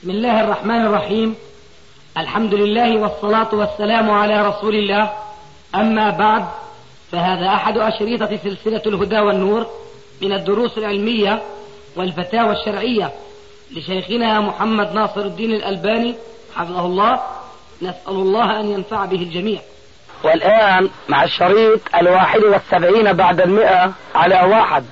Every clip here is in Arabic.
بسم الله الرحمن الرحيم. الحمد لله والصلاة والسلام على رسول الله. أما بعد، فهذا أحد أشريطة سلسلة الهدى والنور من الدروس العلمية والفتاوى الشرعية لشيخنا محمد ناصر الدين الألباني حفظه الله. نسأل الله أن ينفع به الجميع. والآن مع الشريط 71 بعد 100 على 1.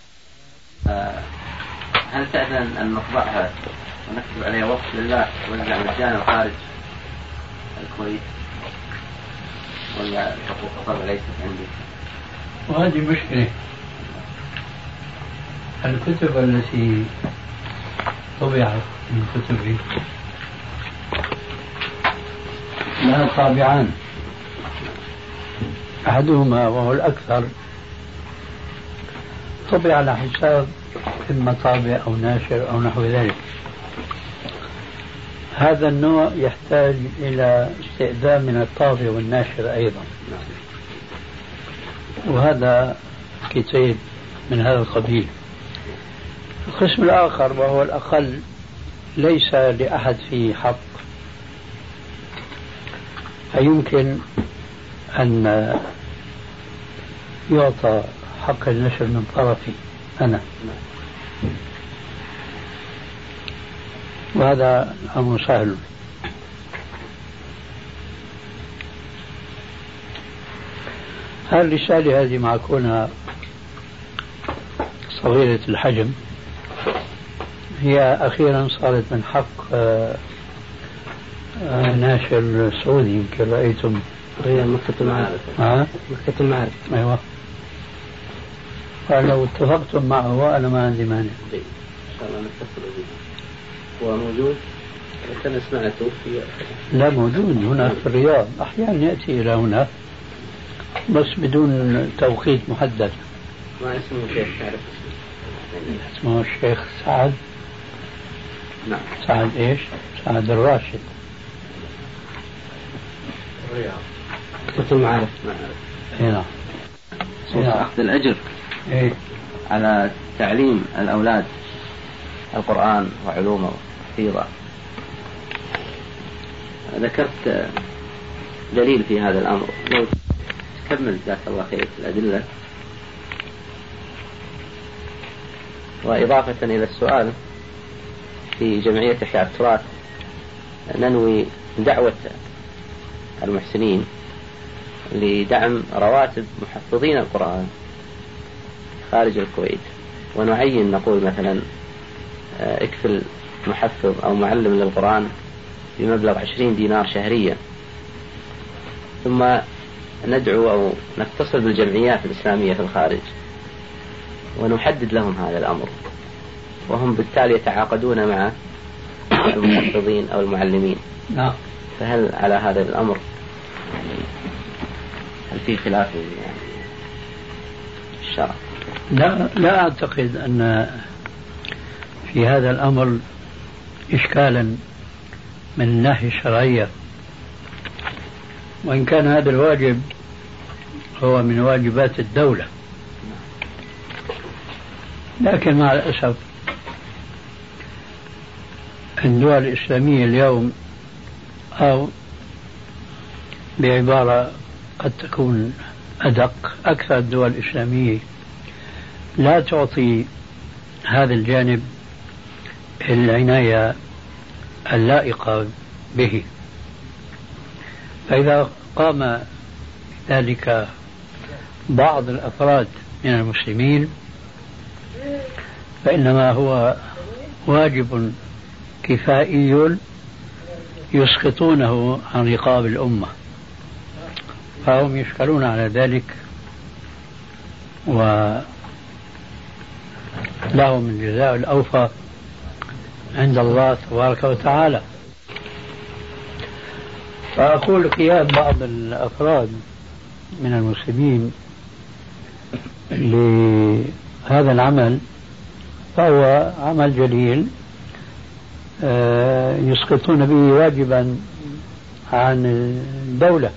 هل تأذن أن نطبعها ونكتب عليها وقف لله ونرجع مجانا خارج الكويت، ولا حقوق الطبع ليست عندي؟ وهذه مشكلة. الكتب التي طبعت من كتبي لها طابعان، أحدهما وهو الأكثر طبع على حساب إما طابع أو ناشر أو نحو ذلك. هذا النوع يحتاج إلى استئذان من الطابع والناشر أيضا، وهذا كتاب من هذا القبيل. القسم الآخر وهو الأقل ليس لأحد فيه حق، فيمكن أن يعطى حق النشر من طرفي أنا، وهذا أمر سهل. الرسالة هذه مع كونها صغيرة الحجم هي أخيرا صارت من حق ناشر سعودي، يمكن رأيتم مكتبة المعارف. مكتبة المعارف، أيوة. فلو اتفقتم معه وأنا ما عندي مانع. إن شاء الله نتصل به. هو موجود؟ كان سمعته في لا، موجود هنا في الرياض، أحيانا يأتي إلى هنا بس بدون توقيت محدد. ما اسمه شيخ؟ تعرف اسمه الشيخ سعد. نعم. سعد إيش؟ سعد الراشد. الرياض. مكتبة المعارف. هنا أخذ الأجر إيه؟ على تعليم الأولاد القرآن وعلومه وحفظه. ذكرت دليل في هذا الأمر، لو تكمل جزاك الله خير الأدلة. وإضافة إلى السؤال، في جمعية إحياء التراث ننوي دعوة المحسنين لدعم رواتب محفظين القرآن خارج الكويت، ونعين نقول مثلا اكفل محفظ أو معلم للقرآن بمبلغ 20 دينار شهريا، ثم ندعو أو نتصل بالجمعيات الإسلامية في الخارج ونحدد لهم هذا الأمر، وهم بالتالي يتعاقدون مع المحفظين أو المعلمين. نعم. فهل على هذا الأمر هل في خلاف يعني الشرع؟ لا أعتقد أن في هذا الأمر إشكالا من الناحية الشرعية، وإن كان هذا الواجب هو من واجبات الدولة، لكن مع الأسف الدول الإسلامية اليوم، أو بعبارة قد تكون أدق، أكثر الدول الإسلامية لا تعطي هذا الجانب العناية اللائقة به. فإذا قام ذلك بعض الأفراد من المسلمين فإنما هو واجب كفائي يسقطونه عن رقاب الأمة، فهم يشكلون على ذلك، ولهم الجزاء الأوفى عند الله تبارك وتعالى. فأقول قيام بعض الأفراد من المسلمين لهذا العمل فهو عمل جليل يسقطون به واجبا عن الدولة،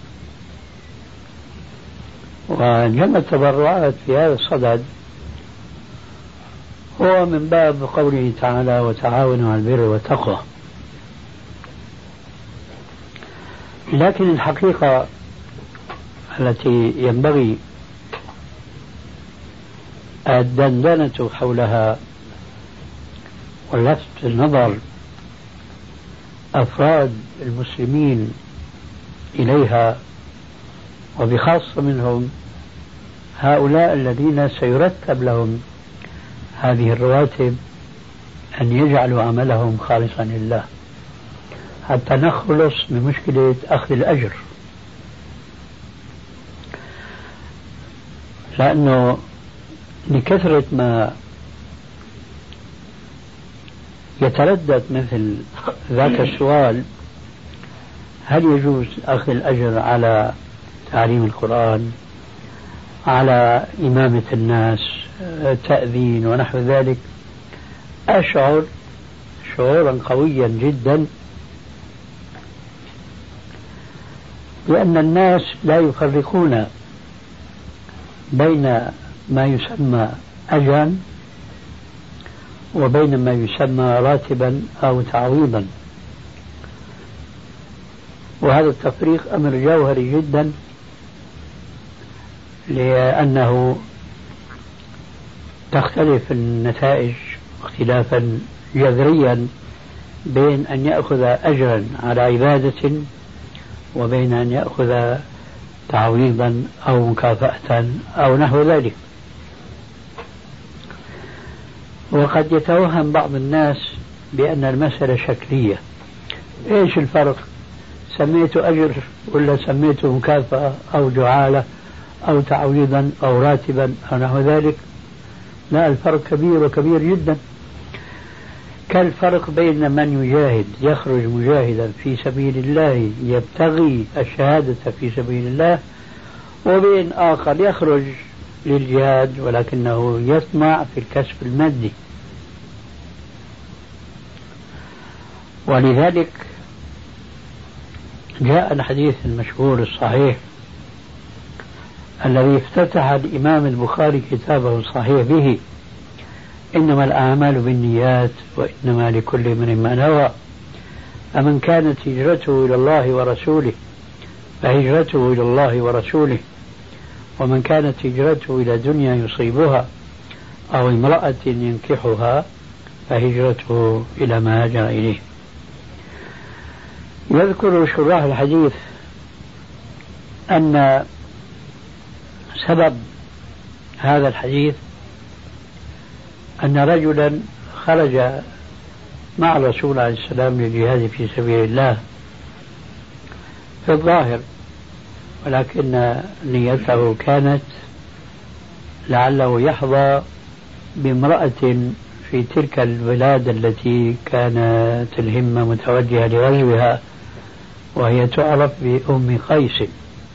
وجمع التبرعات في هذا الصدد هو من باب قوله تعالى: وتعاونوا على البر والتقوى. لكن الحقيقة التي ينبغي الدندنة حولها ولفت النظر أفراد المسلمين إليها، وبخاصة منهم هؤلاء الذين سيرتب لهم هذه الرواتب، أن يجعلوا عملهم خالصا لله حتى نخلص من مشكلة أخذ الأجر. لأنه لكثرة ما يتردد مثل ذاك السؤال، هل يجوز أخذ الأجر على تعليم القرآن، على إمامة الناس، تأذين ونحو ذلك، أشعر شعورا قويا جدا بأن الناس لا يفرقون بين ما يسمى أجرا وبين ما يسمى راتبا أو تعويضا، وهذا التفريق أمر جوهري جدا، لأنه تختلف النتائج اختلافا جذريا بين أن يأخذ أجرا على عبادة وبين أن يأخذ تعويضا أو مكافأة أو نحو ذلك. وقد يتوهم بعض الناس بأن المسألة شكلية، إيش الفرق؟ سميته أجر ولا سميته مكافأة أو جعالة أو تعويضا أو راتبا أو نحو ذلك؟ لا، الفرق كبير وكبير جدا، كالفرق بين من يجاهد يخرج مجاهدا في سبيل الله يبتغي الشهادة في سبيل الله، وبين آخر يخرج للجهاد ولكنه يطمع في الكسب المادي. ولذلك جاء الحديث المشهور الصحيح الذي افتتح الإمام البخاري كتابه الصحيح به: إنما الأعمال بالنيات وإنما لكل امرئ ما نوى، فمن كانت هجرته إلى الله ورسوله فهجرته إلى الله ورسوله، ومن كانت هجرته إلى دنيا يصيبها أو امرأة ينكحها فهجرته إلى ما هاجر إليه. يذكر شراح الحديث أن سبب هذا الحديث أن رجلا خرج مع الرسول عليه السلام للجهاد في سبيل الله في الظاهر، ولكن نيته كانت لعله يحظى بامرأة في تلك البلاد التي كانت الهمة متوجهة لغزوها، وهي تعرف بأم قيس.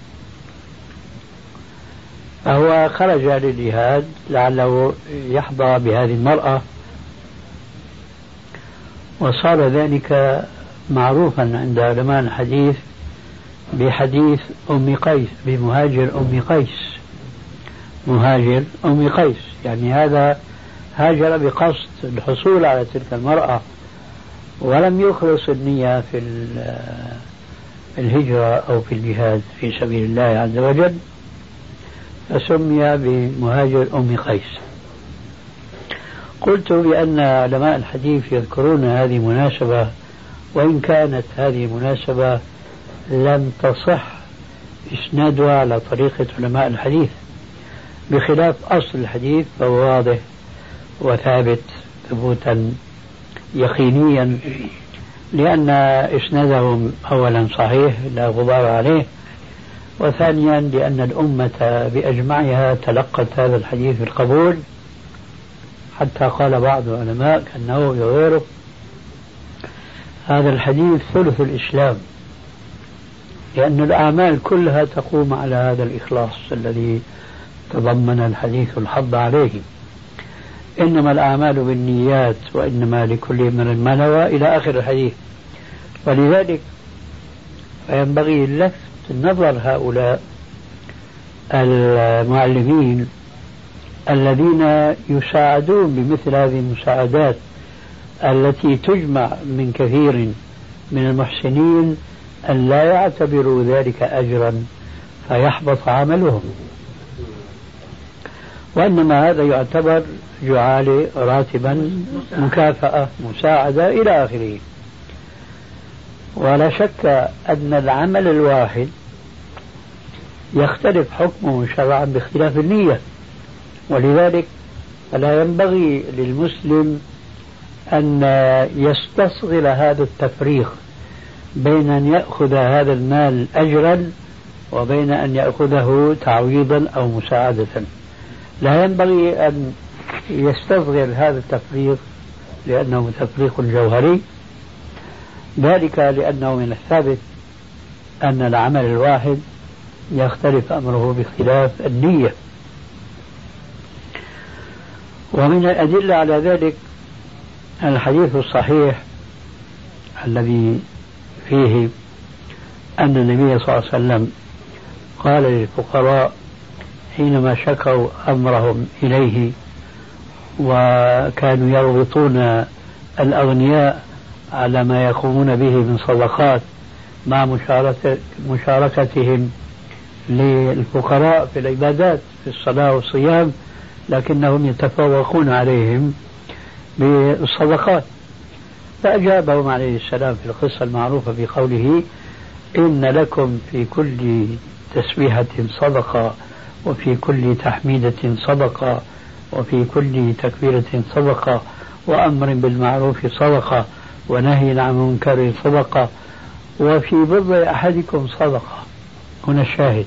فهو خرج للجهاد لعله يحظى بهذه المرأة، وصار ذلك معروفا عند علماء الحديث بحديث أم قيس، بمهاجر أم قيس. مهاجر أم قيس يعني هذا هاجر بقصد الحصول على تلك المرأة ولم يخلص النية في الهجرة أو في الجهاد في سبيل الله عز وجل، فسمي بمهاجر أم قيس. قلت بأن علماء الحديث يذكرون هذه مناسبة، وإن كانت هذه مناسبة لم تصح إسنادها على طريقة علماء الحديث، بخلاف أصل الحديث فهو واضح وثابت ثبوتا يقينيا، لأن إسنادهم أولا صحيح لا غبار عليه، وثانيا لأن الأمة بأجمعها تلقت هذا الحديث بالقبول، حتى قال بعض العلماء كأنه يغيره هذا الحديث ثلث الإسلام، لأن الأعمال كلها تقوم على هذا الإخلاص الذي تضمن الحديث الحض عليه: إنما الأعمال بالنيات وإنما لكل امرئ ما نوى، إلى آخر الحديث. ولذلك فينبغي لفت نظر هؤلاء المعلمين الذين يساعدون بمثل هذه المساعدات التي تجمع من كثير من المحسنين أن لا يعتبروا ذلك أجرا فيحبط عملهم، وإنما هذا يعتبر جعالة، راتبا، مكافأة، مساعدة إلى آخره. ولا شك أن العمل الواحد يختلف حكمه شرعا باختلاف النية، ولذلك فلا ينبغي للمسلم أن يستصغر هذا التفريق بين أن يأخذ هذا المال أجرا وبين أن يأخذه تعويضا أو مساعدة. لا ينبغي أن يستصغر هذا التفريق لأنه تفريق جوهري، ذلك لأنه من الثابت أن العمل الواحد يختلف أمره باختلاف النية. ومن الأدلة على ذلك الحديث الصحيح الذي فيه أن النبي صلى الله عليه وسلم قال للفقراء حينما شكوا أمرهم إليه وكانوا يربطون الأغنياء على ما يقومون به من صدقات مع مشاركتهم للفقراء في العبادات في الصلاة والصيام، لكنهم يتفوقون عليهم بالصدقات. فأجابهم عليه السلام في القصة المعروفة بقوله إن لكم في كل تسبيحة صدقة وفي كل تحميدة صدقة وفي كل تكبيرة صدقة وأمر بالمعروف صدقة ونهي عن منكر صدقة وفي بضع أحدكم صدقة. هنا الشاهد.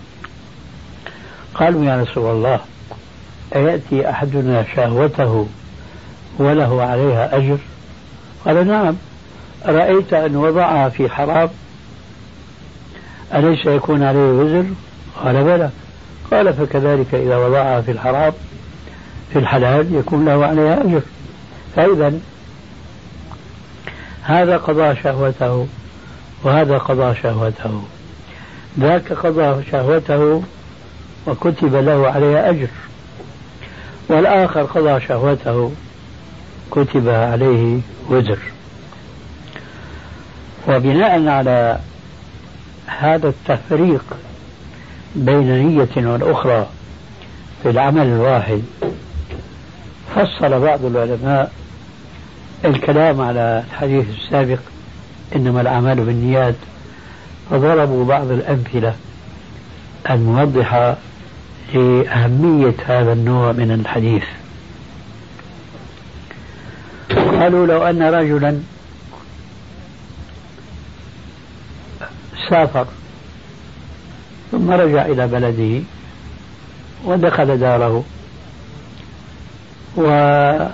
قالوا يا رسول الله أيأتي أحدنا شهوته وله عليها أجر؟ قال نعم. رأيت أن وضعها في حرام أليس يكون عليه وزر؟ قال بلى. قال فكذلك إذا وضعها في الحرام في الحلال يكون له عليها أجر. فإذا هذا قضى شهوته وهذا قضى شهوته، ذاك قضى شهوته وكتب له عليها أجر، والآخر قضى شهوته كتب عليه وزر. وبناء على هذا التفريق بين نية والأخرى في العمل الواحد فصل بعض العلماء الكلام على الحديث السابق إنما الأعمال بالنيات، فضربوا بعض الأمثلة الموضحة لأهمية هذا النوع من الحديث. قالوا لو أن رجلا سافر ثم رجع إلى بلده ودخل داره وجامع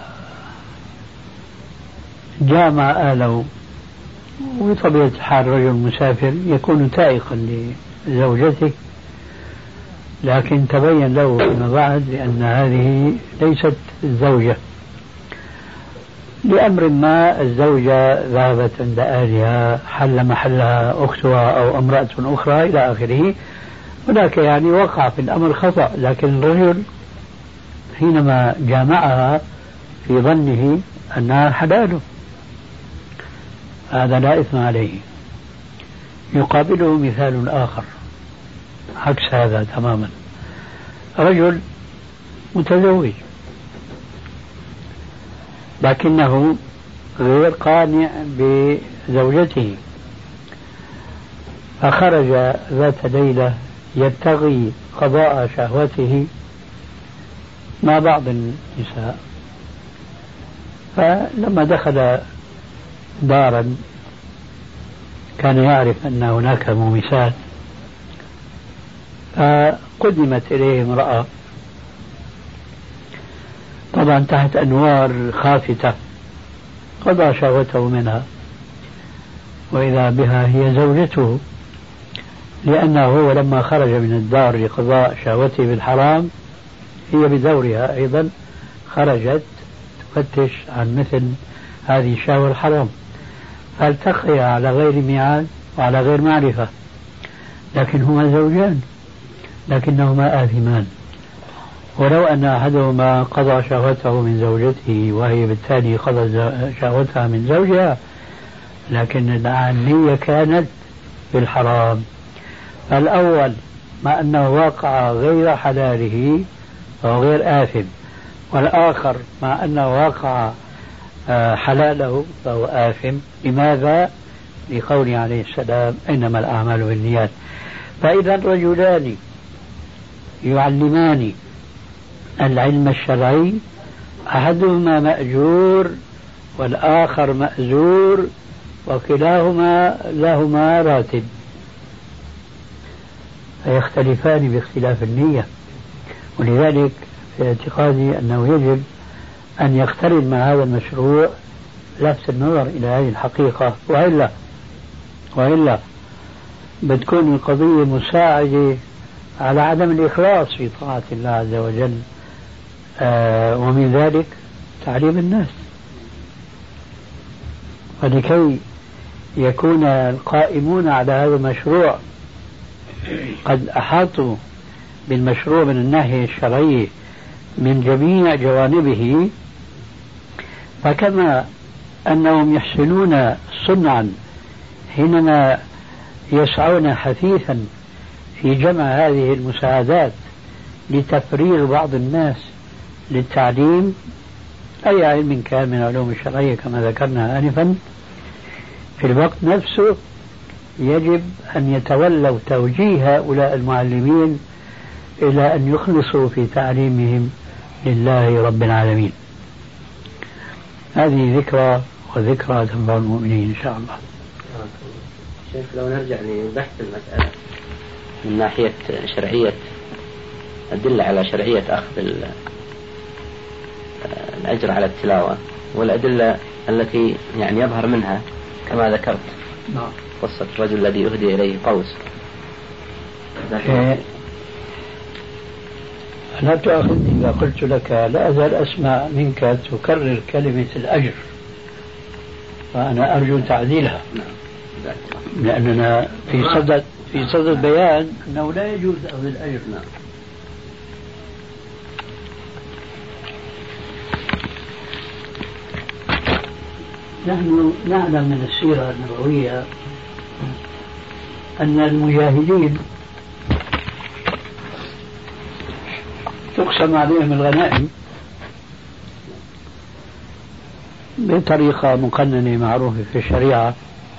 أهله، وبطبيعة الحال رجل مسافر يكون تائقا لزوجته، لكن تبين له فيما بعد بأن هذه ليست الزوجة لأمر ما، الزوجة ذهبت عند أهلها، حل محلها أختها أو امرأة أخرى إلى آخره، هناك يعني وقع في الأمر خطأ، لكن الرجل حينما جامعها في ظنه أنها حلاله هذا لا إثم عليه. يقابله مثال آخر عكس هذا تماما، رجل متزوج لكنه غير قانع بزوجته، فخرج ذات ليلة يبتغي قضاء شهوته مع بعض النساء، فلما دخل دارا كان يعرف أن هناك مومسات، فقدمت إليه امرأة طبعا تحت أنوار خافتة، قضى شهوته منها وإذا بها هي زوجته، لأنه هو لما خرج من الدار لقضاء شهوته بالحرام هي بدورها أيضا خرجت تفتش عن مثل هذه الشهوة الحرام، فالتقيا على غير ميعاد وعلى غير معرفة، لكن هما زوجان لكنهما آثمان. ولو أن أحدهما قضى شهوته من زوجته وهي بالتالي قضى شهوتها من زوجها، لكن النية كانت في الحرام. الأول مع أنه واقع غير حلاله فهو غير آثم، والآخر مع أنه واقع حلاله فهو آثم. لماذا؟ لقوله عليه السلام إنما الأعمال بالنيات. فإذا رجلان يعلمان العلم الشرعي أحدهما مأجور والآخر مأزور وكلاهما لهما راتب، فيختلفان باختلاف النية. ولذلك في اعتقادي أنه يجب أن يقترن مع هذا المشروع لفت النظر إلى هذه الحقيقة، وإلا بتكون القضية مساعدة على عدم الإخلاص في طاعة الله عز وجل، ومن ذلك تعليم الناس. ولكي يكون القائمون على هذا المشروع قد أحاطوا بالمشروع من الناحية الشرعية من جميع جوانبه، فكما أنهم يحسنون صنعا حينما يسعون حثيثا في جمع هذه المساعدات لتفريغ بعض الناس للتعليم أي علم كان من العلوم الشرعية كما ذكرنا آنفا، في الوقت نفسه يجب أن يتولوا توجيه هؤلاء المعلمين إلى أن يخلصوا في تعليمهم لله رب العالمين. هذه ذكرى وذكرى تنفع المؤمنين إن شاء الله. شيخ لو نرجع لبحث المسألة من ناحية شرعية، أدلة على شرعية أخذ الأجر على التلاوة، والأدلة التي يعني يظهر منها كما ذكرت قصة الرجل الذي يهدي إليه قوس. لا تؤاخذني إذا قلت لك لا أزال أسمع منك تكرر كلمة الأجر، فأنا أرجو تعديلها، لأننا في صدد بيان أنه لا يجوز أخذ الأجر. نحن نعلم من السيرة النبوية أن المجاهدين تقسم عليهم الغنائم بطريقة مقننة معروفة في الشريعة،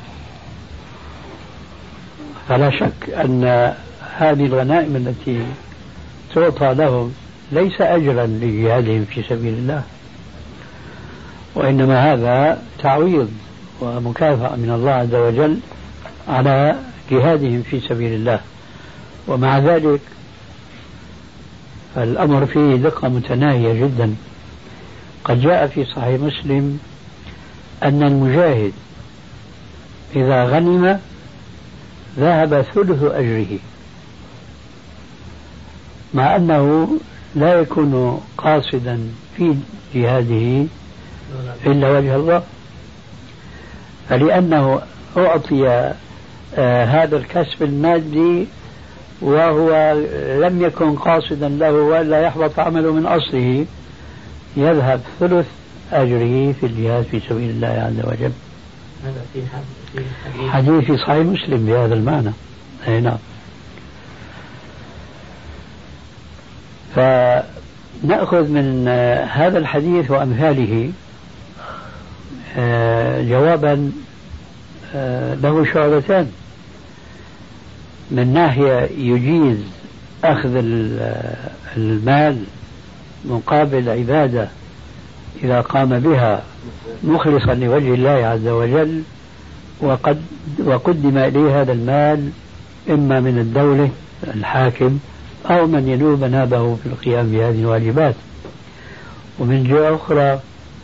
فلا شك أن هذه الغنائم التي تعطى لهم ليس أجرا لجهادهم في سبيل الله، وإنما هذا تعويض ومكافأة من الله عز وجل على جهادهم في سبيل الله. ومع ذلك فالأمر فيه دقة متناهية جدا. قد جاء في صحيح مسلم أن المجاهد إذا غنم ذهب ثلث أجره، مع أنه لا يكون قاصدا في جهاده إلا وجه الله، فلأنه أعطي هذا الكسب المادي وهو لم يكن قاصدا له ولا يحبط عمله من أصله، يذهب ثلث أجره في الجهاد في سبيل الله عز وجل. هذا في حديث في صحيح مسلم بهذا المعنى. أي نعم. فنأخذ من هذا الحديث وأمثاله جوابا له شعبتان. من ناحية يجيز أخذ المال مقابل عبادة إذا قام بها مخلصا لوجه الله عز وجل، وقدم إليه هذا المال إما من الدولة الحاكم أو من ينوب نابه في القيام بهذه الواجبات. ومن جهة أخرى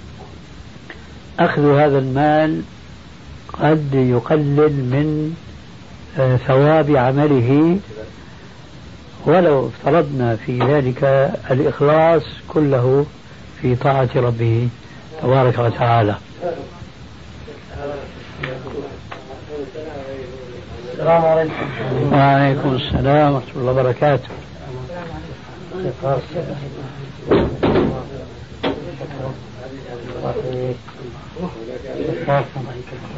أخذ هذا المال قد يقلل من ثواب عمله، ولو افترضنا في ذلك الإخلاص كله في طاعة ربه تبارك وتعالى. السلام عليكم. وعليكم السلام ورحمة الله وبركاته.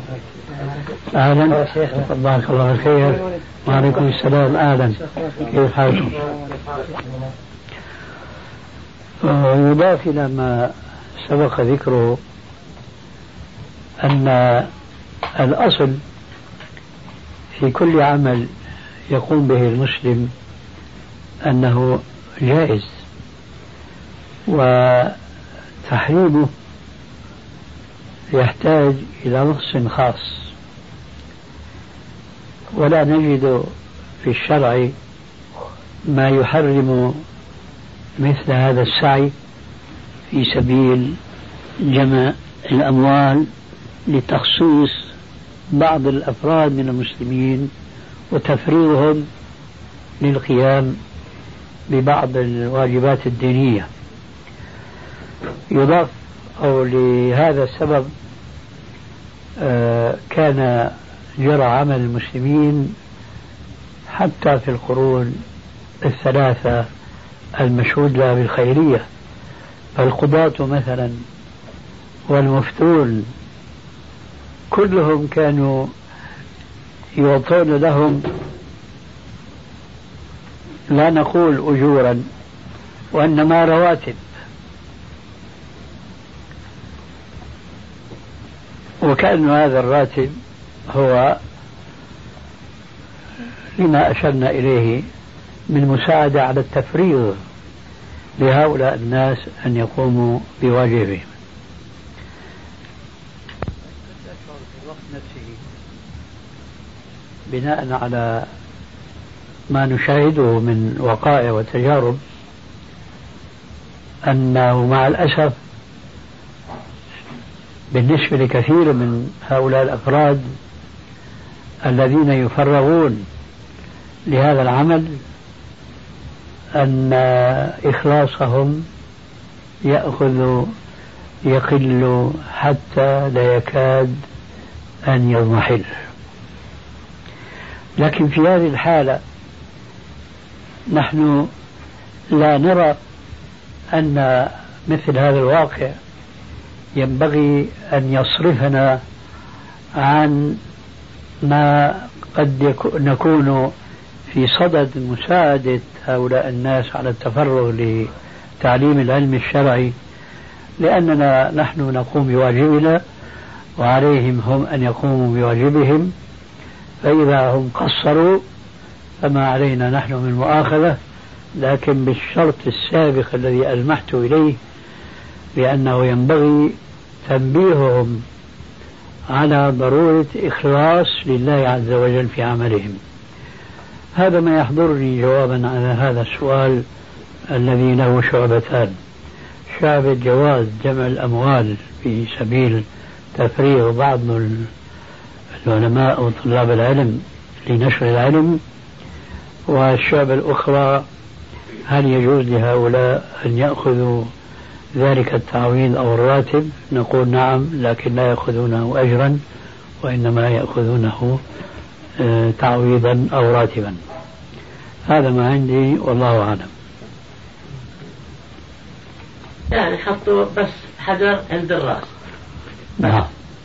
أهلا، بارك الله بالخير. وعليكم السلام. أهلا، كيف حالكم؟ يضاف إلى ما سبق ذكره أن الأصل في كل عمل يقوم به المسلم أنه جائز، وتحريمه يحتاج إلى نص خاص، ولا نجد في الشرع ما يحرم مثل هذا السعي في سبيل جمع الأموال لتخصيص بعض الأفراد من المسلمين وتفريغهم للقيام ببعض الواجبات الدينية. يضاف أو لهذا السبب كان جرى عمل المسلمين حتى في القرون الثلاثة المشهود لها بالخيرية، فالقضاة مثلا والمفتون كلهم كانوا يعطون لهم لا نقول أجورا وإنما رواتب، وكأن هذا الراتب هو لما أشرنا إليه من مساعدة على التفريغ لهؤلاء الناس أن يقوموا بواجبهم. بناء على ما نشاهده من وقائع وتجارب أنه مع الأسف بالنسبة لكثير من هؤلاء الأفراد الذين يفرغون لهذا العمل أن إخلاصهم يقل حتى لا يكاد أن يضمحل. لكن في هذه الحالة نحن لا نرى أن مثل هذا الواقع ينبغي أن يصرفنا عن ما قد نكون في صدد مساعدة هؤلاء الناس على التفرغ لتعليم العلم الشرعي، لأننا نحن نقوم بواجبنا وعليهم هم أن يقوموا بواجبهم، فإذا هم قصروا فما علينا نحن من مؤاخذة، لكن بالشرط السابق الذي ألمحت إليه بأنه ينبغي تنبيههم على ضرورة إخلاص لله عز وجل في عملهم. هذا ما يحضرني جوابا على هذا السؤال الذي له شعبتان: شعبة جواز جمع الأموال في سبيل تفريغ بعض العلماء وطلاب العلم لنشر العلم، والشعبة الأخرى هل يجوز لهؤلاء أن يأخذوا ذلك التعويض أو الراتب؟ نقول نعم، لكن لا يأخذونه أجرا وإنما يأخذونه تعويضا أو راتبا. هذا ما عندي والله أعلم. يعني حطوا بس حجر عند الرأس. نعم،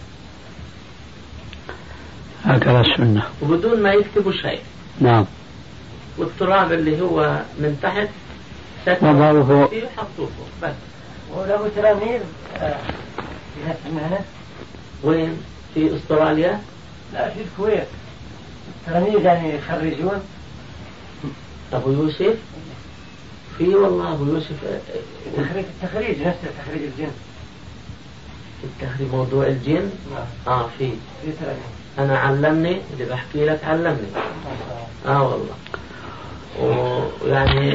هكذا السنة، وبدون ما يكتبوا شيء. نعم. والتراب اللي هو من تحت وضعوه فيه حطوه بس. وله تلاميذ في نفس المهنة. وين؟ في أستراليا؟ لا، في الكويت تلاميذ يعني يخرجون. أبو يوسف؟ في والله أبو يوسف. التخريج نفسه تخريج الجن. التخريج موضوع الجن؟ في تلاميذ. أنا علمني اللي بحكي لك، علمني. والله. ويعني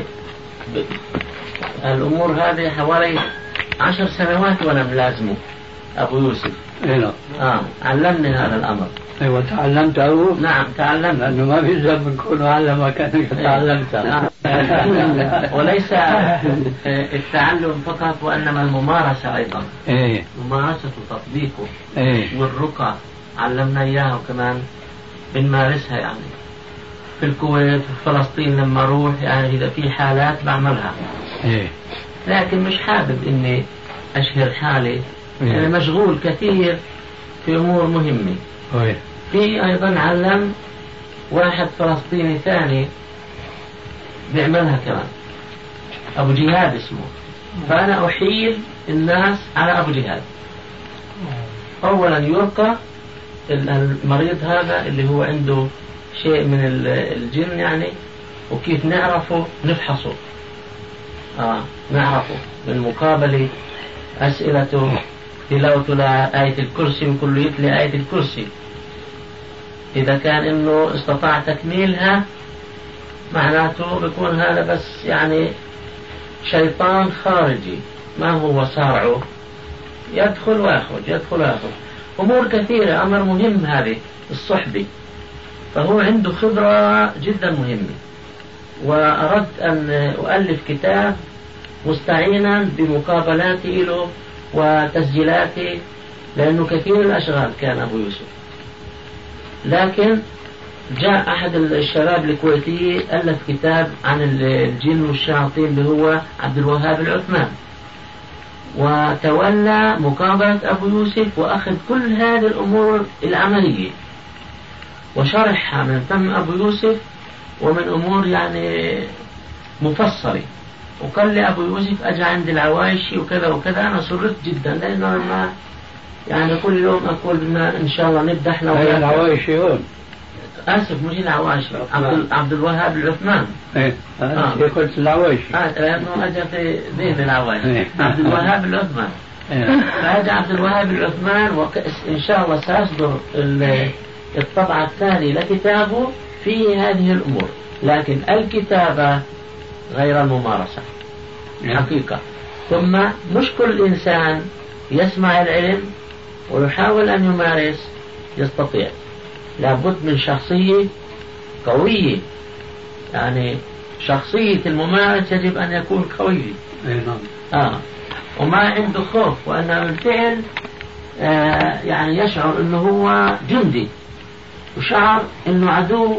الأمور هذه حوالي 10 سنوات وأنا ملازمه أبو يوسف. علمني هذا الأمر. أيوة، تعلمته؟ نعم تعلمت، لأنه ما في زمن نكون علم كأنك تعلمته. وليس التعلم فقط وإنما الممارسة أيضا. ممارسة وتطبيقه. والرقى علمنا إياها وكمان بنمارسها، يعني في الكويت في فلسطين لما أروح يعني إذا في حالات بعملها. لكن مش حابب إني أشهر حالي، يعني مشغول كثير في أمور مهمة. في أيضا علم واحد فلسطيني ثاني بيعملها كمان، أبو جهاد اسمه. فأنا أحيل الناس على أبو جهاد. أولا يلقى المريض هذا اللي هو عنده شيء من الجن يعني، وكيف نعرفه نفحصه، نعرفه من مقابلة أسئلته، تلاوته لآية الكرسي، وكله يتلي آية الكرسي. إذا كان إنه استطاع تكميلها معناته بيكون هذا بس يعني شيطان خارجي، ما هو صارعه، يدخل ويخرج يدخل ويخرج. أمور كثيرة، أمر مهم هذه الصحبة. فهو عنده خبرة جدا مهمة. وأردت أن أؤلف كتاب مستعينا بمقابلاتي له وتسجيلاتي، لأنه كثير الأشغال كان أبو يوسف. لكن جاء أحد الشباب الكويتي ألف كتاب عن الجن والشياطين اللي هو عبد الوهاب العثمان، وتولى مقابلة أبو يوسف وأخذ كل هذه الأمور العملية وشرحها من فم أبو يوسف، ومن أمور يعني مفصلة. وقال لي أبو يوسف أجى عند العوايشي وكذا وكذا. أنا سررت جدا، لأنه ما يعني كل يوم أقول بدنا إن شاء الله نبدأ إحنا ويا العوايشي هون. آسف مش العوايشي، عبد الوهاب العثمان. قلت العوايشي. لأنه أجى في ذهن العوايشي. عبد الوهاب العثمان. فهذا عبد الوهاب العثمان، وإن شاء الله سيصدر الطبعة الثانية لكتابه فيه هذه الأمور. لكن الكتابة غير الممارسة حقيقة. ثم مش كل إنسان يسمع العلم ويحاول أن يمارس يستطيع. لابد من شخصية قوية، يعني شخصية الممارس يجب أن يكون قوي. وما عنده خوف، وأنه بالفعل يعني يشعر أنه هو جندي، وشعر أنه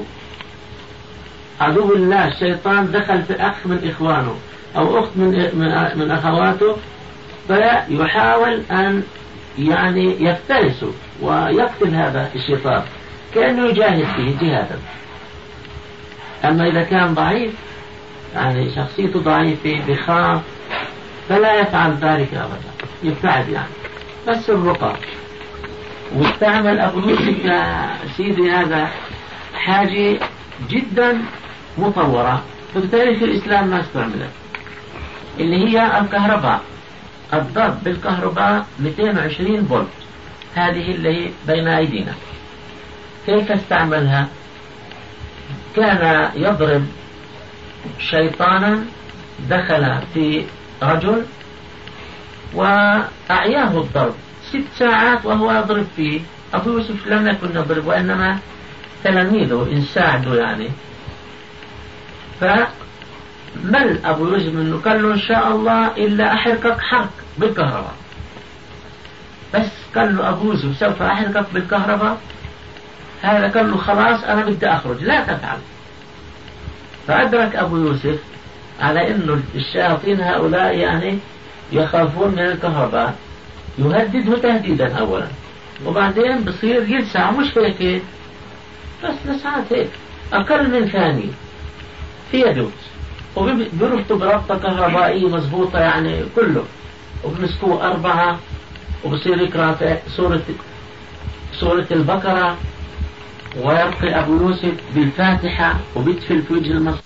عدو الله الشيطان دخل في أخ من إخوانه أو أخت من أخواته، فيحاول أن يعني يفترسه ويقتل هذا الشيطان كأنه يجاهد فيه جهادا. أما إذا كان ضعيف، يعني شخصيته ضعيفة بخاف، فلا يفعل ذلك أبدا، يبتعد يعني. بس الرقى. واستعمل أبو يوسف يا سيدي هذا حاجة جدا مطورة في تاريخ الإسلام ما استعملت، اللي هي الكهرباء، الضرب بالكهرباء 220 فولت، هذه اللي بين أيدينا. كيف استعملها؟ كان يضرب شيطانا دخل في رجل وأعياه الضرب 6 ساعات وهو يضرب فيه. أبو يوسف لم يكن يضرب، وإنما تلاميذه انساعدوا يعني. فمل أبو يوسف منه، قال له إن شاء الله إلا أحرقك حرق بالكهرباء. بس قال له أبو يوسف سوف أحرقك بالكهرباء. هذا قال له خلاص أنا بدي أخرج، لا تفعل. فأدرك أبو يوسف على إنه الشياطين هؤلاء يعني يخافون من الكهرباء، يهدده تهديدا أولا، وبعدين بصير يلسع، مش هيك بس لسعات هيك أقل من ثانية في يده، وبيربطوا بربطة كهربائية مضبوطة يعني كله، وبمسكوه 4 وبصير يقرأ سورة البقرة، ويرقي أبو يوسف بالفاتحة وبيدفل في وجه المصر،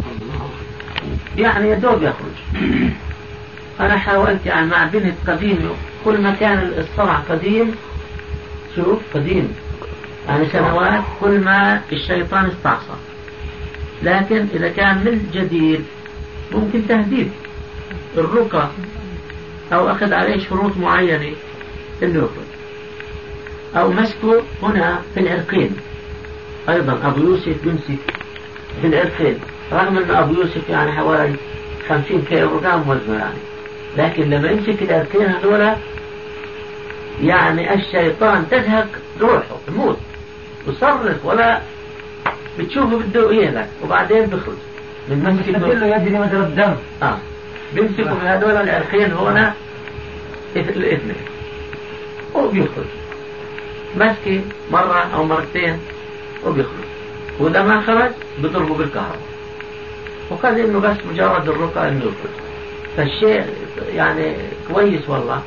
يعني يدوب يخرج. أنا حاولت يعني مع بنت قديمة، كل ما كان الصرع قديم، شوف قديم يعني سنوات، كل ما الشيطان استعصى. لكن إذا كان من جديد ممكن تهديد الرقى أو أخذ عليه شروط معينة إنه يخرج، أو مسكه هنا في العرقين. أيضا أبو يوسف بيمسك في العرقين، رغم أن أبو يوسف يعني حوالي 50 كيلوغرام وزنه يعني، لكن لما يمسك العرقين هذولا يعني الشيطان تزهق روحه، يموت وصرخ ولا بتشوفه بده يهلك، وبعدين بخرج من مسك له يجري مجرى الدم. بيمسكوا في هذول العرقين هنا الاثنين وبيخرج. مسكي مرة أو مرتين وبيخرج، وإذا ما خرج بضربه بالكهرباء، وقال إنه بس مجرد الرقى إنه يخرج. فالشيء يعني كويس والله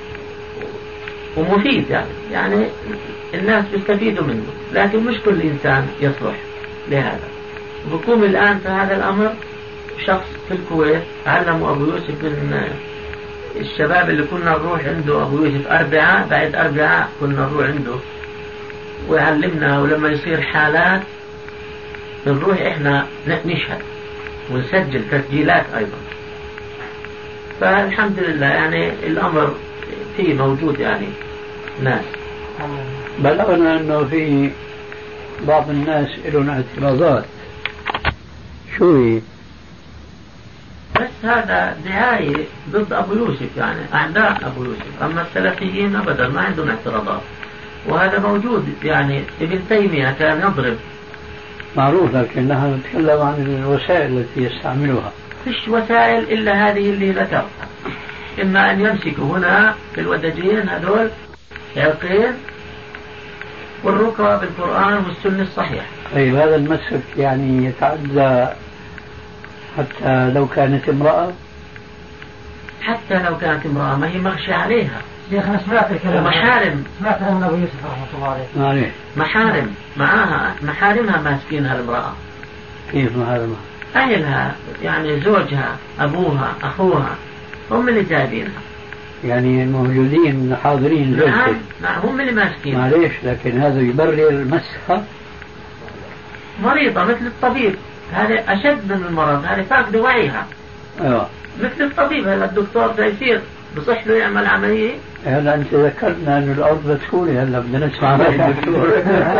ومفيد يعني الناس بيستفيدوا منه، لكن مش كل إنسان يصلح لهذا. بقوم الآن في هذا الأمر شخص في الكويت علموا أبو يوسف من الشباب اللي كنا نروح عنده. أبو يوسف أربعاء بعد أربعاء كنا نروح عنده ويعلمنا، ولما يصير حالات بنروح إحنا نشهد ونسجل تسجيلات أيضا. فالحمد لله يعني الأمر فيه موجود يعني ناس. بلغنا أنه في بعض الناس لهم اعتراضات. شو هي؟ بس هذا دعاية ضد أبو يوسف، يعني أعداء أبو يوسف. أما السلفيين أبدا ما عندهم اعتراضات، وهذا موجود. يعني ابن تيمية كان يضرب معروف، لكن نحن نتكلم عن الوسائل التي يستعملها. فيش وسائل إلا هذه اللي ذكرتها. إما أن يمسكوا هنا في الودجين هذول عرقين والرقى بالقرآن والسنة الصحيح. طيب هذا المسك يعني يتعدى حتى لو كانت امرأة؟ حتى لو كانت امرأة ما هي مغشى عليها. شيخ أنا سمعت الكلام، ومحارم، سمعت أن أبو يوسف رحمة الله عليه محارم معاها، محارمها ماسكينها المرأة. كيف محارمها؟ أهلها يعني زوجها أبوها أخوها هم اللي جايبينها، يعني موجودين حاضرين زوجتك. نعم هم اللي ماسكين. معليش، لكن هذا يبرر مسخة. مريضة مثل الطبيب، هذا أشد من المرض، هذا فاقد وعيها. أيوة. مثل الطبيب، هلا الدكتور ده يصير بصح له يعمل عملية. هلا أنت ذكرتنا أن الأرض بتكوني، هلا بدنا نسمع رأي الدكتور.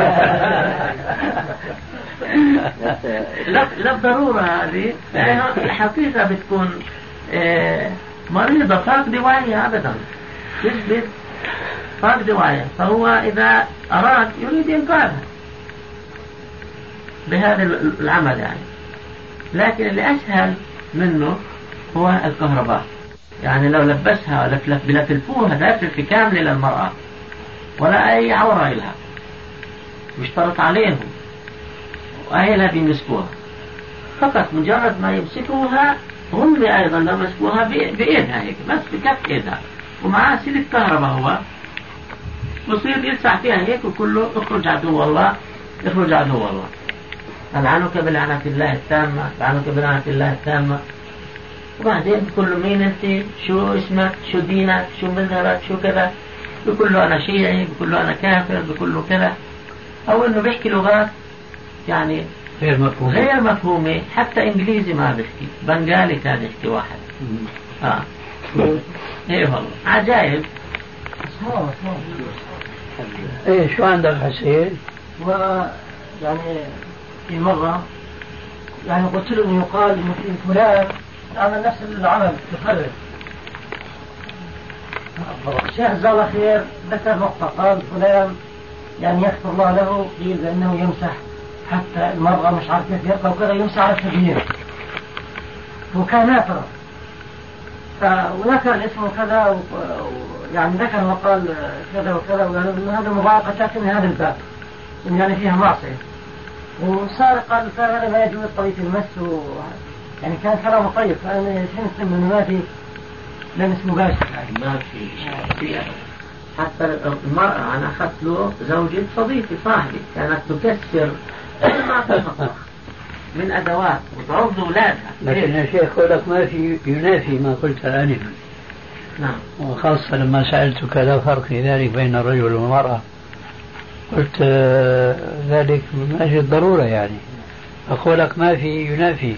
لا الضرورة هذه الحقيقة بتكون مريضة فاقد وعيها أبدا، تثبت فاقد وعيها. فهو إذا أراد يريد إنقاذها بهذا العمل يعني. لكن اللي أسهل منه هو الكهرباء. يعني لو لبسها بلفلفوها لفلفة كاملة للمرأة ولا أي عورة لها، مشترط عليهم وأهلها بيمسكوها فقط. مجرد ما يمسكوها هم أيضا لو مسكوها بإيدها هيك بس بكف إيدها ومعاه سلك كهرباء هو بصير يلسع فيها هيك وكله اخرج عدو الله اخرج عدو الله. ألعنك بلعنة الله التامة، ألعنك بلعنة الله التامة. وبعدين بقول له مين أنت؟ شو اسمك؟ شو دينك؟ شو مذهبك؟ شو كذا؟ بقول له أنا شيعي، بقول له أنا كافر، بقول له كذا. أو إنه بيحكي لغات يعني غير مفهومة. حتى إنجليزي ما بيحكي، بنغالي كان يحكي واحد. إيه والله عجائب. إيه شو عندك حسين؟ يعني في مرة يعني قلت له إنه يقال إنه في فلان عمل نفس العمل تفرد. الشيخ جزاه الله خير ذكر نقطة، قال فلان يعني يغفر الله له، قيل بأنه يمسح حتى المرأة مش عارف كيف يرقى وكذا، يمسح على الثديين. وكان نافرة وذكر اسمه كذا يعني ذكر وقال كذا وكذا، وقال هذا مضاعفة لكن هذا الباب يعني فيها معصية. وصار قال هذا ما يجوز طريق المس يعني كان كلامه طيب. فأنا فهمت إنه ما في لمس مباشر يعني. ما في حتى المرأة أنا أخذت له زوجة صديقي صاحبي كانت تكسر ما في المطبخ من أدوات وتعوض أولادها. لكن يا شيخ قولك ما في ينافي ما قلت آنفا. نعم. وخاصة لما سألتك لا فرق في ذلك بين الرجل والمرأة قلت ذلك من أجل الضرورة يعني. أقولك ما في ينافي،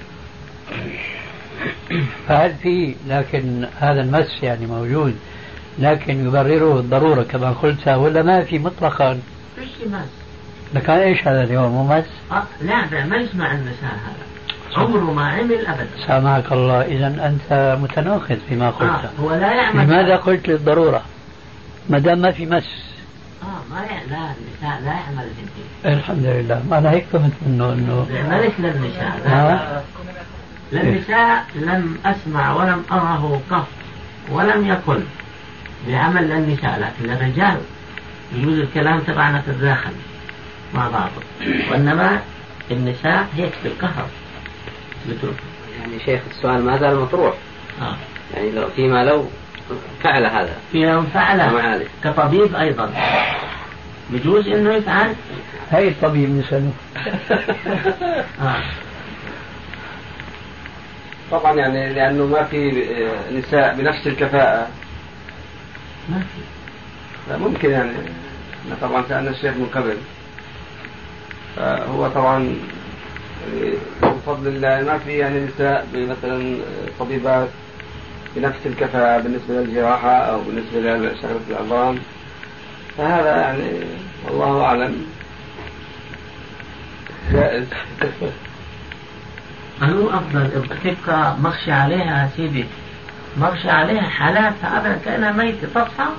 فهل في لكن هذا المس يعني موجود لكن يبرره الضرورة كما قلت، ولا ما في مطلقا؟ فيش مس. لكن ايش هذا اليوم مو مس؟ لا ما يسمع المساء هذا عمره ما عمل أبدا. سامحك الله، إذا أنت متناقض فيما قلت. هو لا يعمل. لماذا قلت للضرورة ما دام ما في مس؟ ما لا النساء لا يعمل الجنسية. الحمد لله. ما أنا هيك فهمت إنه ليش للنساء؟ للنساء لم أسمع ولم أره قط ولم يقل بعمل للنساء، لكن للرجال يجوز الكلام تبعنا في الداخل مع بعض، وإنما النساء هيك في القهر بتروح. يعني شيخ السؤال ما زال مطروح. يعني لو فعل هذا، فيما فعل كطبيب أيضا بجوز إنه يفعل. هاي الطبيب نسأله. طبعا يعني لأنه ما في نساء بنفس الكفاءة، ما في. ممكن يعني طبعا سألنا الشيخ من قبل، فهو طبعا بفضل الله ما في يعني نساء مثلا طبيبات بنفس الكفاءة بالنسبة للجراحة أو بالنسبة لشغلة العظام، فهذا يعني والله أعلم جائز. هو أفضل تبقى مغشي عليها سيدي، مغشي عليها حالاتها أبدا كأنها ميتة تصحى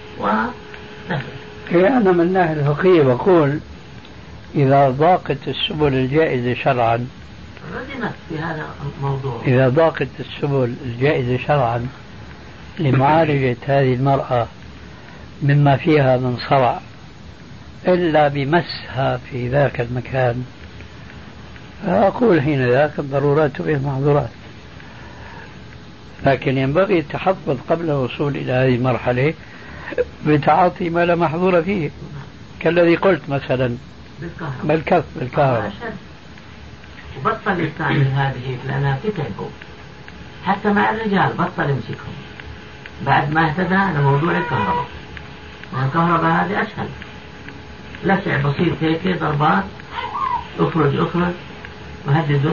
ونفذ. أنا من الناحية الفقهية بقول إذا ضاقت السبل الجائزة شرعا، في هذا الموضوع إذا ضاقت السبل الجائزة شرعا لمعالجة هذه المرأة مما فيها من صرع إلا بمسها في ذاك المكان، فأقول حين ذاك الضرورات تبيح المحظورات، لكن ينبغي التحفظ قبل الوصول إلى هذه المرحلة بتعاطي ما لا محظور فيه، كالذي قلت مثلا بالكف بالكهرباء. وبطل يستعمل هذه لأنها تتعبه، حتى مع الرجال بطل يمسكهم بعد ما اهتدى على موضوع الكهرباء. الكهرباء هذه أسهل، لسع بسيط هيك ضربات اخرج وهدده.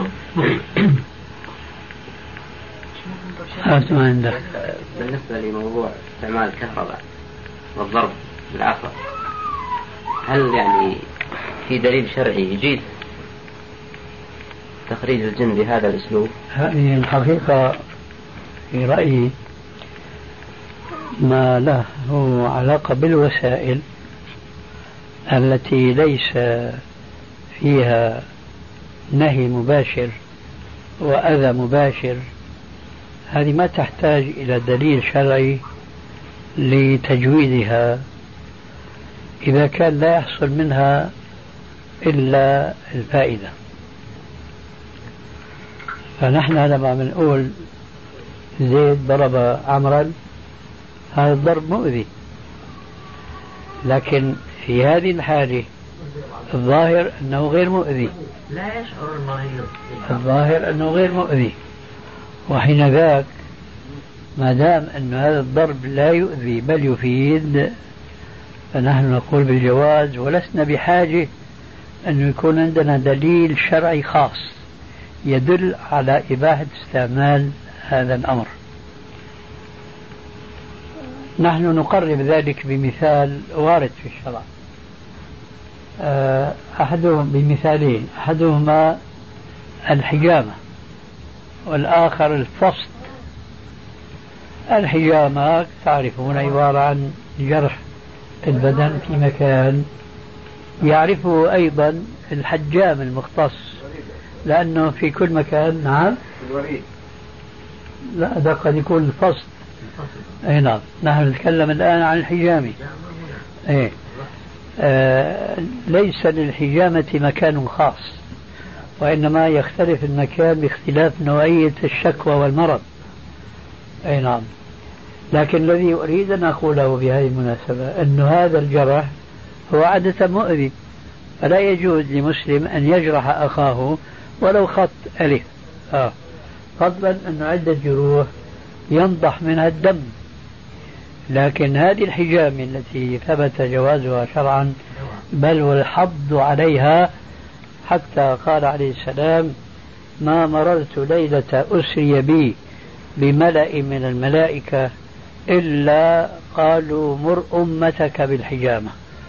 بالنسبة لموضوع استعمال الكهرباء والضرب بالعصا، هل يعني في دليل شرعي يجيز تخريج الجن بهذا الأسلوب؟ هذه الحقيقة في رأيي ما له علاقة بالوسائل التي ليس فيها نهي مباشر وأذى مباشر، هذه ما تحتاج إلى دليل شرعي لتجويدها إذا كان لا يحصل منها إلا الفائدة. فنحن لما بنقول زيد ضرب عمرا، هذا الضرب مؤذي، لكن في هذه الحالة الظاهر أنه غير مؤذي، لا يشعر المريض، الظاهر أنه غير مؤذي، وحين ذاك ما دام أن هذا الضرب لا يؤذي بل يفيد فنحن نقول بالجواز، ولسنا بحاجة أن يكون عندنا دليل شرعي خاص يدل على إباحة استعمال هذا الأمر. نحن نقرب ذلك بمثال وارد في الشرع، أحدهم بمثالين، أحدهما الحجامة والآخر الفصد. الحجامة تعرفون عبارة عن جرح البدن في مكان يعرفه أيضا الحجام المختص، لأنه في كل مكان. نعم، لا ده قد يكون الفصد. أي نعم، نحن نتكلم الآن عن الحجامة. إيه. ليس للحجامة مكان خاص، وإنما يختلف المكان باختلاف نوعية الشكوى والمرض. أي نعم، لكن الذي أريد أن أقوله بهذه المناسبة أن هذا الجرح هو عادة مؤذي، فلا يجوز لمسلم أن يجرح أخاه ولو خط ألف، فضلا أن عدة جروح ينضح منها الدم. لكن هذه الحجامة التي ثبت جوازها شرعا بل والحض عليها، حتى قال عليه السلام: ما مررت ليلة أسري بي بملأ من الملائكة إلا قالوا مر أمتك بالحجامة.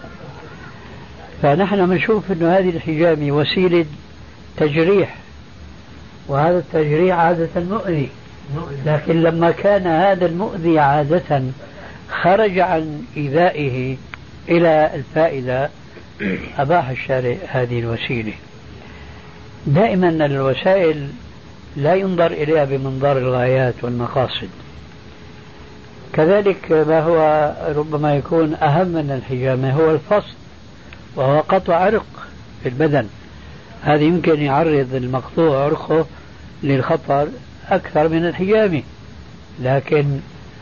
فنحن نشوف أن هذه الحجامة وسيلة تجريح، وهذا التجريح عادة مؤذي، لكن لما كان هذا المؤذي عادة خرج عن إيذائه إلى الفائدة أباح الشارع هذه الوسيلة. دائما الوسائل لا ينظر إليها بمنظار الغايات والمقاصد، كذلك ما هو ربما يكون أهم من الحجامة هو الفصل، وهو قطع عرق في البدن. هذا يمكن يعرض المقطوع عرقه للخطر أكثر من الحجامة، لكن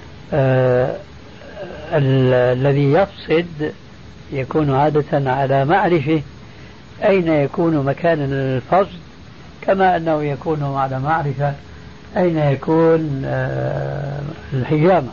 الذي يفسد يكون عادة على معرفة أين يكون مكان الفصد، كما أنه يكون على معرفة أين يكون الحجامة.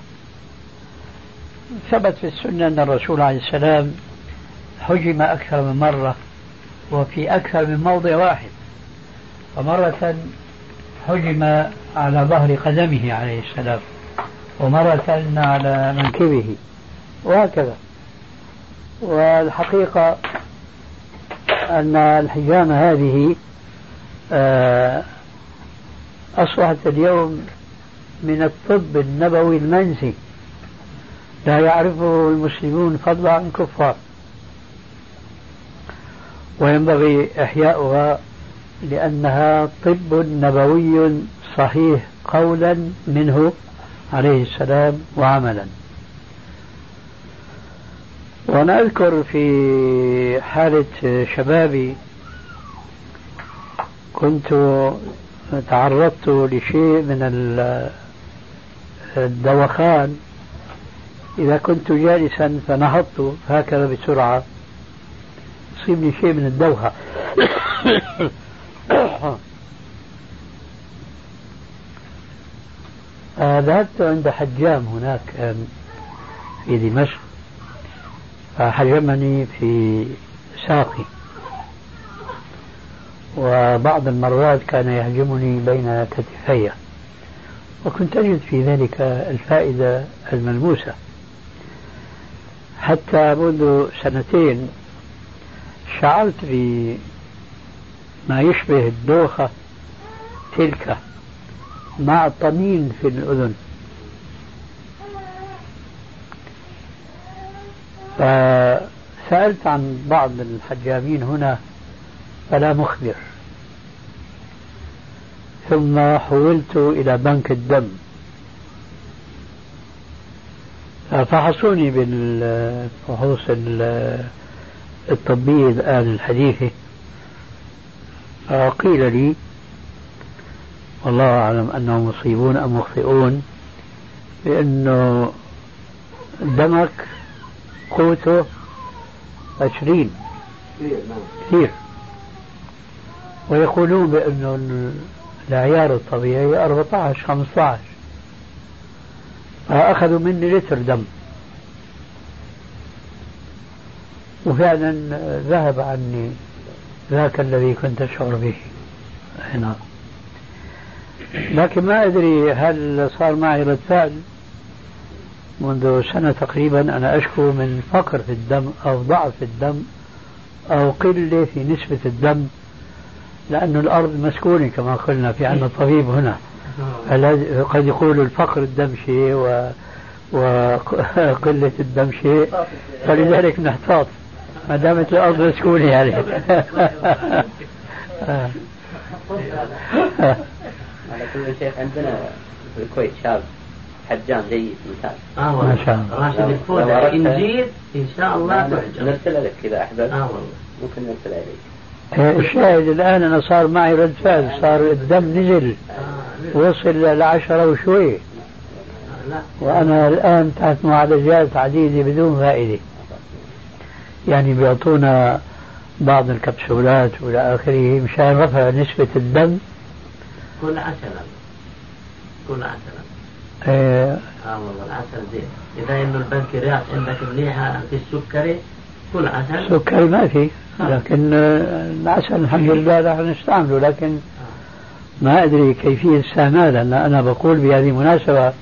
ثبت في السنة أن الرسول عليه السلام حجم أكثر من مرة وفي أكثر من موضع واحد، فمرة حجم على ظهر قدمه عليه السلام، ومرة على منكبه، وهكذا. والحقيقة أن الحجامة هذه أصبحت اليوم من الطب النبوي المنسي، لا يعرفه المسلمون فضلا عن الكفار، وينبغي إحياؤها لأنها طب نبوي صحيح قولا منه عليه السلام وعملا. وأنا أذكر في حالة شبابي كنت تعرضت لشيء من الدوخان، إذا كنت جالسا فنهضت هكذا بسرعة يصيبني شيء من الدوخة. ذهبت عند حجام هناك في دمشق فحجمني في ساقي، وبعض المرات كان يهجمني بين كتفي، وكنت أجد في ذلك الفائدة الملموسة. حتى منذ 2 شعرت بما يشبه الدوخة تلك مع الطنين في الأذن، فسألت عن بعض الحجامين هنا فلا مخبر، ثم حولت إلى بنك الدم ففحصوني بالفحوص الطبية الآن الحديثة، قيل لي والله أعلم أنهم مصيبون أم مخطئون بأنه دمك قوته 20 كثير، ويقولون بأنه العيار الطبيعي 14-15، فأخذوا مني لتر دم، وفعلا ذهب عني ذاك الذي كنت أشعر به هنا. لكن ما أدري هل صار معي رد فعل. منذ سنة تقريبا أنا أشكو من فقر في الدم أو ضعف في الدم أو قلة في نسبة الدم، لأن الأرض مسكونة كما قلنا، في عندنا طبيب هنا قد يقول الفقر الدم شيء وقلة الدم شيء، فلذلك نحتاط ما دامت الأرض مسكونة يعني. على كل شيء عندنا في الكويت شاب حجام جيد ممتاز ما شاء الله، راشد الفودة إنجيل إن شاء الله نرسل لك إذا أحببت. والله ممكن نرسل إليك. الشاهد الآن أنا صار معي رد فعل، صار الدم نزل وصل 10 وشوي، وأنا الآن تحت معالجات عديدة بدون فائدة، يعني بيعطونا بعض الكبسولات وإلى آخره مشان رفع نسبة الدم كل 10 والله العسل زين. إذا إنه البنكرياس عندك مليحة في السكري كل عسل. سكري ما في، لكن العسل الحمد لله راح نستعمله، لكن ما أدري كيفية استعماله. لأن أنا بقول بهذه المناسبة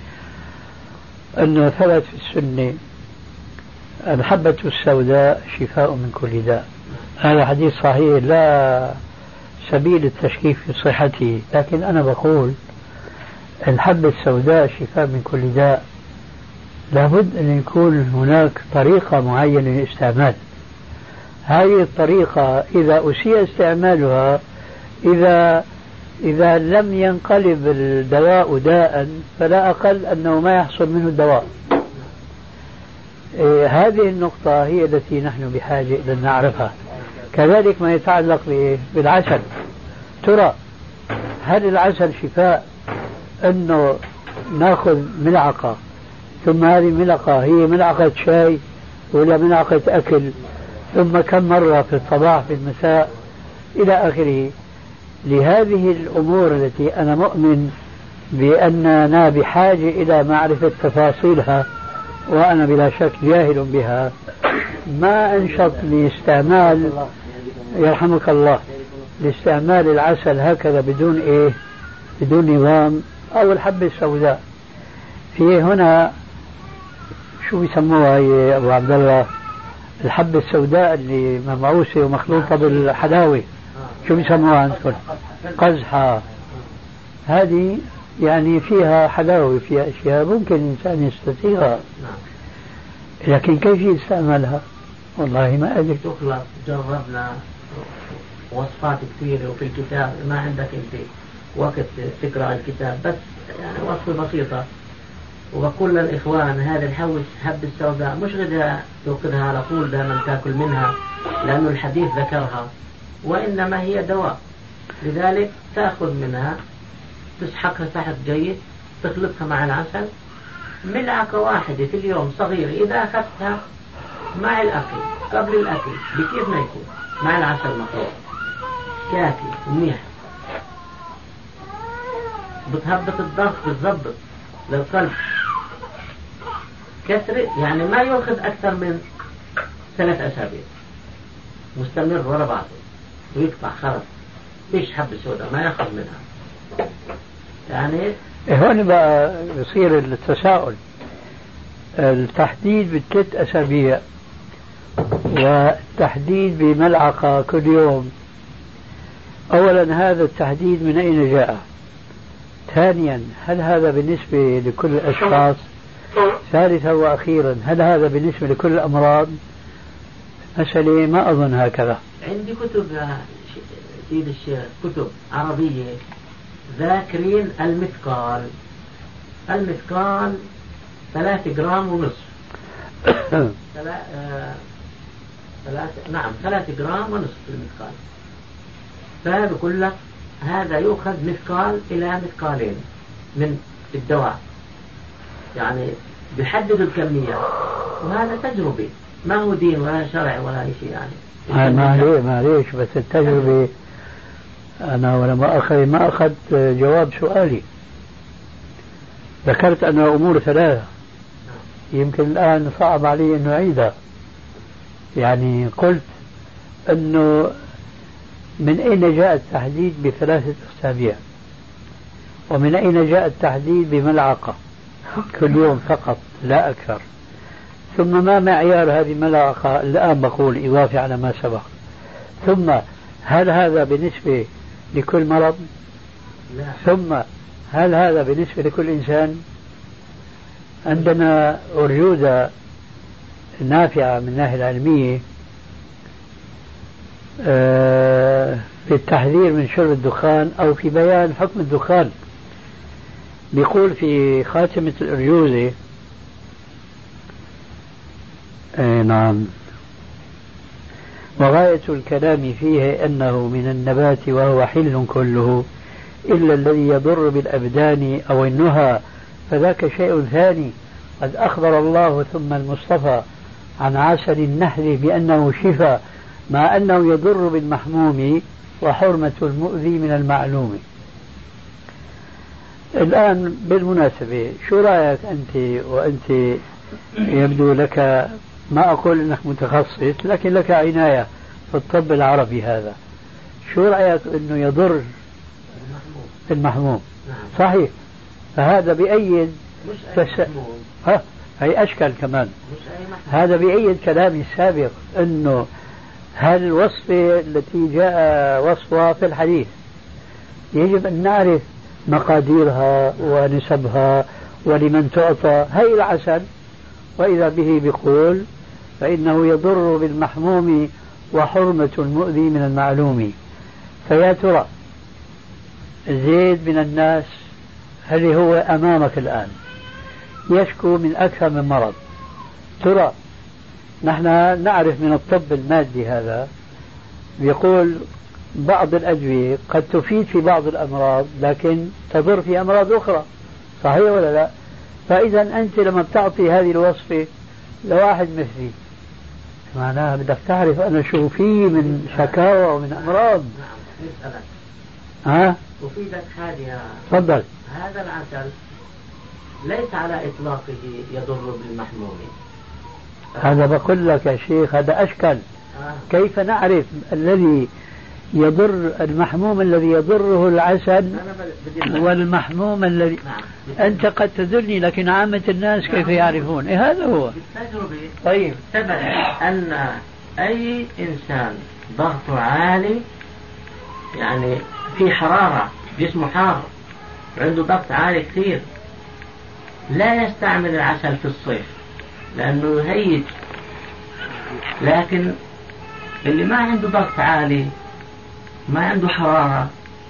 أنه ثبت في السنة الحبة السوداء شفاء من كل داء. هذا حديث صحيح لا سبيل التشكيك في صحته، لكن أنا بقول الحبة السوداء شفاء من كل داء، لابد أن يكون هناك طريقة معينة للاستعمال. هذه الطريقة إذا أسيء استعمالها، إذا إذا لم ينقلب الدواء داء فلا أقل أنه ما يحصل منه الدواء. هذه النقطة هي التي نحن بحاجة إلى أن نعرفها. كذلك ما يتعلق بالعسل، ترى هل العسل شفاء أنه نأخذ ملعقة ثم هذه الملعقة هي ملعقة شاي ولا ملعقة أكل ثم كم مرة في الصباح في المساء إلى آخره؟ لهذه الأمور التي أنا مؤمن بأننا بحاجة إلى معرفة تفاصيلها وأنا بلا شك جاهل بها، ما أنشط لاستعمال يرحمك الله لاستعمال العسل هكذا بدون نظام، أو الحبة السوداء. في هنا شو بيسموها يا أبو عبد الله، الحبة السوداء اللي ممعوسة ومخلوطة بالحلاوة، شو بيسموها عندكم؟ قزحة. هذه يعني فيها حلاوة، فيها أشياء ممكن الإنسان يستطيعها، لكن كيف يستعملها والله ما أدري. تخلط، جربنا وصفات كثيرة وفي الكتاب، ما عندك انت وقت تقرأ الكتاب، بس يعني وصفة بسيطة. وبقول للإخوان هذا الحوش حب السوداء مش غدا تأخذها على طول دائما تأكل منها، لأنه الحديث ذكرها، وإنما هي دواء. لذلك تأخذ منها، تسحقها سحق جيد، تخلطها مع العسل، ملعقة واحدة في اليوم صغيرة. إذا أخذتها مع الأكل قبل الأكل بكيف ما يكون مع العسل مخلوط كافي منيح، بتهبط الضغط، بتضبط للقلب كسر، يعني ما يأخذ أكثر من 3 أسابيع مستمر ورا بعضه ويقطع خلص، فيش حب سوداء ما يأخذ منها. يعني هون بقى يصير التساؤل، التحديد ب3 أسابيع والتحديد بملعقة كل يوم. أولا هذا التحديد من أين جاء؟ ثانيا هل هذا بالنسبة لكل الأشخاص؟ ثالثا وأخيرا هل هذا بالنسبة لكل الأمراض؟ مسألة ما أظن هكذا. عندي كتب يا سيد الشيخ، كتب عربية ذاكرين المثقال 3 جرام ونصف. 3 جرام ونصف المثقال. فبقول لك هذا يؤخذ مثقال إلى مثقالين من الدواء، يعني بيحدد الكمية، وهذا تجربي ما هو دين ولا شرع ولا شيء. يعني معليش بس التجربة أنا ولا ما أخذت جواب سؤالي. ذكرت أن أمور 3 يمكن الآن صعب علي أن أعيدها. يعني قلت أنه من أين جاء التحديد ب3 أسابيع، ومن أين جاء التحديد بملعقة كل يوم فقط لا أكثر، ثم ما معيار هذه الملعقة الآن بقول إضافة على ما سبق، ثم هل هذا بالنسبة لكل مرض؟ لا. ثم هل هذا بالنسبة لكل إنسان؟ عندنا أرجوزة نافعة من الناحية العلمية في التحذير من شرب الدخان أو في بيان حكم الدخان. بيقول في خاتمة الأرجوزة نعم، وغاية الكلام فيه أنه من النبات وهو حل كله إلا الذي يضر بالأبدان أو النهى، فذاك شيء ثاني. قد أخبر الله ثم المصطفى عن عسل النحل بأنه شفاء، مع أنه يضر بالمحموم وحرمة المؤذي من المعلوم. الآن بالمناسبة شو رأيك أنت، وأنت يبدو لك، ما أقول أنك متخصص لكن لك عناية في الطب العربي هذا، شو رأيك أنه يضر المحموم؟ صحيح، فهذا بأيد هي أشكال كمان، هذا بأيد كلامي السابق أنه هل الوصفة التي جاء وصفها في الحديث يجب أن نعرف مقاديرها ونسبها ولمن تعطى. هي العسل وإذا به بيقول فإنه يضر بالمحموم وحرمة المؤذي من المعلوم. فيا ترى زيد من الناس اللي هو أمامك الآن يشكو من أكثر من مرض. ترى نحن نعرف من الطب المادي هذا يقول بعض الأدوية قد تفيد في بعض الأمراض لكن تضر في أمراض أخرى، صحيح ولا لا؟ فإذا أنت لما بتعطي هذه الوصفة لواحد مثلي معناها بدك تعرف أنا شو فيه من شكاوى ومن أمراض. ها؟ أفيدك حاجة. تفضل. هذا العسل ليس على إطلاقه يضر بالمحموم. هذا بقول لك يا شيخ هذا أشكل. كيف نعرف الذي يضر المحموم الذي يضره العسل والمحموم الذي أنت قد تدلني لكن عامة الناس كيف يعرفون؟ هذا هو بالتجربة. طيب ثبت أن أي إنسان ضغطه عالي يعني في حرارة جسمه حار عنده ضغط عالي كثير لا يستعمل العسل في الصيف لأنه يهيج. لكن اللي ما عنده ضغط عالي ما عنده حرارة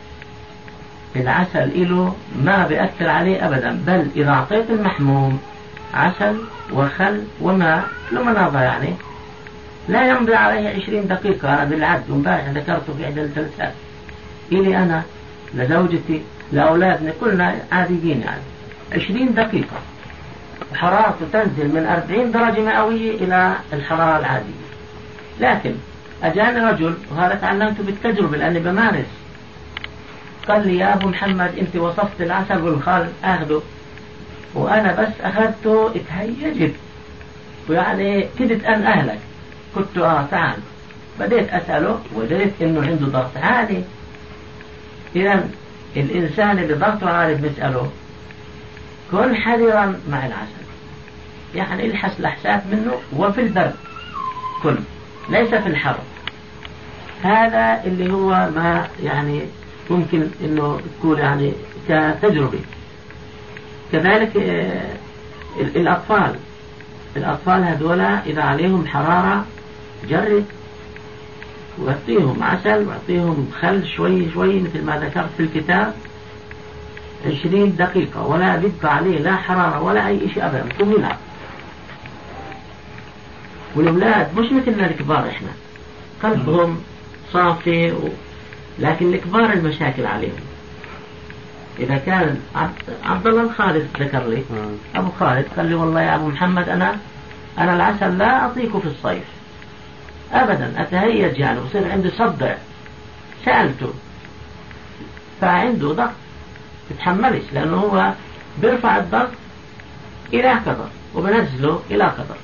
العسل إله ما بيأثر عليه أبدا، بل إذا أعطيت المحموم عسل وخل وماء لمناضة يعني لا يمضي عليه 20 دقيقة. أنا بالعد ومبارح ذكرته في إحدى الجلسات إلي أنا لزوجتي لأولادنا كلنا عاديين يعني 20 دقيقة حرارته تنزل من 40 درجة مئوية إلى الحرارة العادية. لكن أجاني رجل وهذا تعلمته بالتجربة لأني بمارس قال لي يا أبو محمد أنت وصفت العسل والخل أخذه وأنا بس أخذته اتهيجت ويعني كدت أن أهلك. قلت تعال بديت أسأله وجدت إنه عنده ضغط عالي. إذا الإنسان اللي ضغطه عالي بنسأله كن حذرا مع العسل يعني الحس لحسات منه وفي البرد كن ليس في الحر. هذا اللي هو ما يعني ممكن انه تكون يعني كتجربة. كذلك الأطفال هذولا إذا عليهم حرارة جرب وأعطيهم عسل وأعطيهم خل شوي شوي مثل ما ذكرت في الكتاب 20 دقيقة ولا بدفع عليه لا حرارة ولا أي شيء أبدا ثم يلعب. والأولاد مش مثلنا الكبار إحنا قلبهم صافي لكن الكبار المشاكل عليهم. إذا كان عبد الله الخالد ذكر لي أبو خالد قال لي والله يا أبو محمد أنا العسل لا أعطيكه في الصيف أبدا أتهيج يعني وصير عندي صدع. سألته فعنده ضغط تتحملش لأنه هو بيرفع الضغط إلى قدر وبنزله إلى قدر.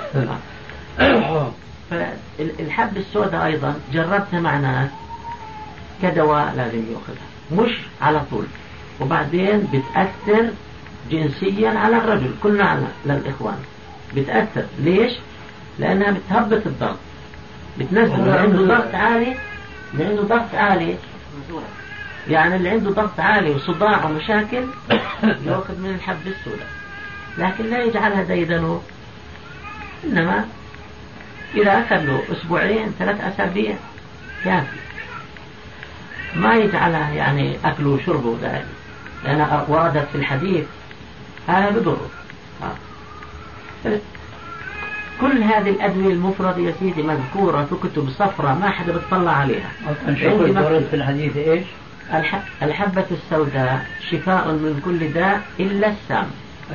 فالحب السوداء أيضا جربتها مع ناس كدواء لازم يأخذها مش على طول وبعدين بتأثر جنسيا على الرجل كلنا للإخوان بتأثر. ليش؟ لأنها بتهبط الضغط بتنزل اللي عنده ضغط عالي يعني اللي عنده ضغط عالي وصداع ومشاكل يأخذ من الحب السوداء لكن لا يجعلها ديدنه. إنما إذا أخذ له أسبوعين 3 أسابيع كافي ما يجعلها يعني أكله وشربه دائما لأن وردت في الحديث هذا بضره. كل هذه الأدوية المفردة يا سيدي مذكورة في كتب صفراء ما حدا بتطلع عليها. ورد في الحديث إيش؟ الحبة السوداء شفاء من كل داء إلا السام.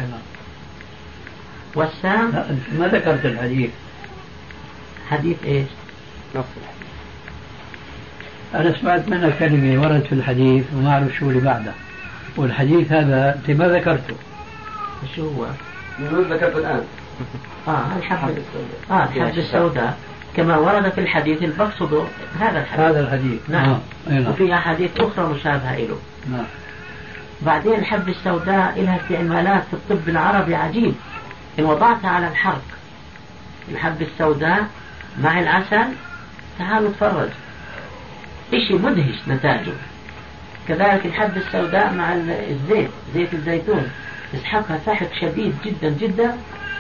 والسام لا ما ذكرت الحديث. حديث إيش؟ نفس الحديث. أنا سمعت منها كلمة ورد في الحديث وما أعرف شو اللي بعده والحديث هذا أنت ما ذكرته. شو هو؟ ذكرته الآن. الحبة السوداء كما ورد في الحديث المقصود هذا الحديث. نعم. وفي أحاديث أخرى مشابهة له. نعم. بعدين الحبة السوداء لها استعمالات في الطب العربي عجيب إن وضعتها على الحرق. الحبة السوداء مع العسل تعالوا تفرج إشي مدهش نتاجه. كذلك الحبة السوداء مع زيت الزيتون تسحقها سحق شديد جدا جدا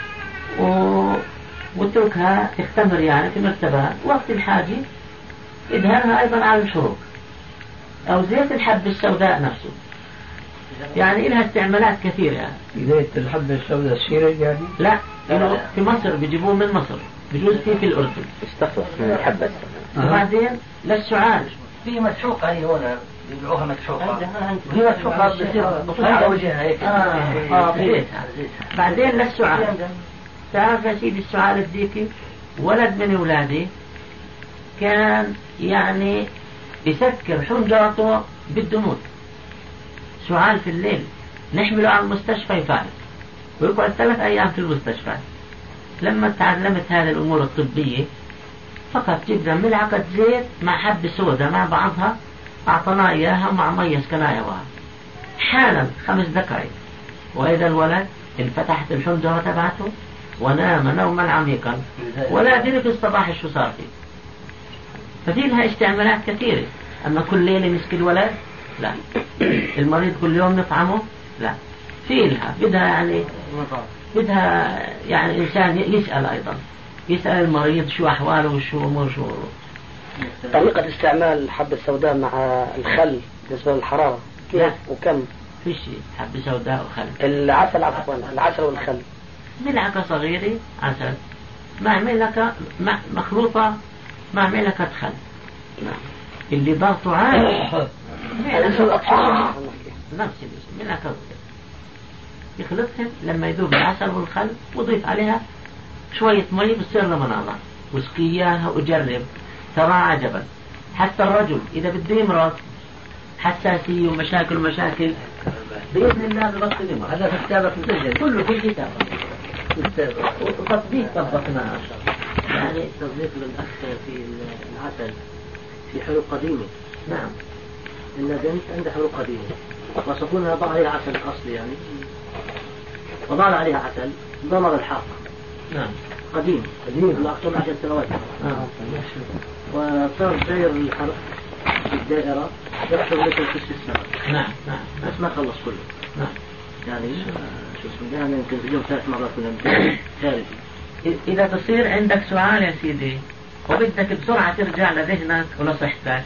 واتركها تختمر يعني في مرتبات وقت الحاجة ادهنها أيضا على الشروق أو زيت الحبة السوداء نفسه، يعني لها استعمالات كثيرة. يعني زيت الحبة السوداء سيرج يعني؟ لا، في مصر بيجيبوه من مصر، بجوز في الأردن يستخلص من الحبة. وبعدين للسعال في مسحوقة هي هنا يبيعوها مسحوقة، هي مسحوقة بتصير وجهها هيك. بعدين للسعال، تعرف يا سيدي السعال الديكي ولد من أولادي كان يعني يسكر حنجرته بالدموع، سعال في الليل نحمله على المستشفى يفارق ويقعد 3 أيام في المستشفى. لما تعلمت هذه الأمور الطبية فقط جدا ملعقة زيت مع حبة سوداء مع بعضها أعطنا إياها مع مية سكنايا حالا 5 دقائق، وإذا الولد انفتحت الحنجرة تبعته ونام نوما عميقا ولا أدري في الصباح شو صار فيه. ففي لها استعمالات كثيرة. أما كل ليلة مسك الولد لا، المريض كل يوم نطعمه لا، في لها بدها يعني إنسان يسأل أيضا، يسأل المريض شو أحواله وشو أمور شو. طريقة استعمال حبة السوداء مع الخل بالنسبة للحرارة كيف وكم؟ في شيء حبة سوداء وخل. العسل عفوا، العسل والخل. ملعقة صغيرة عسل مع ملعقة مخلوطة مع ملعقة خل. اللي ضغطه عالي نفس ملعقة يخلطهم لما يذوب العسل والخل وضيف عليها شوية مي بتصير له مناظر واسقي اياها وجرب ترى عجبا. حتى الرجل إذا بده يمرض حساسية ومشاكل بإذن الله ببطل يمرض. هذا في كتابك مسجل كله في الكتاب وتطبيق طبقناه. يعني تصديق للأخ في العسل في حلول قديمة. نعم. إن بنت عندها حلول قديمة وصفونها ضع عليها عسل أصلي يعني، وضع عليها عسل ضمر الحاق. نعم. قديم لا أكثر من 10 سنوات. وصار سير الحرق في الدائرة يحصل لك الكسر السنة. نعم. بس ما خلص كله. نعم. يعني شو اسمه يعني يمكن في اليوم 3 مرات كنا خارجي. إذا تصير عندك سؤال يا سيدي وبدك بسرعة ترجع لذهنك ولصحتك،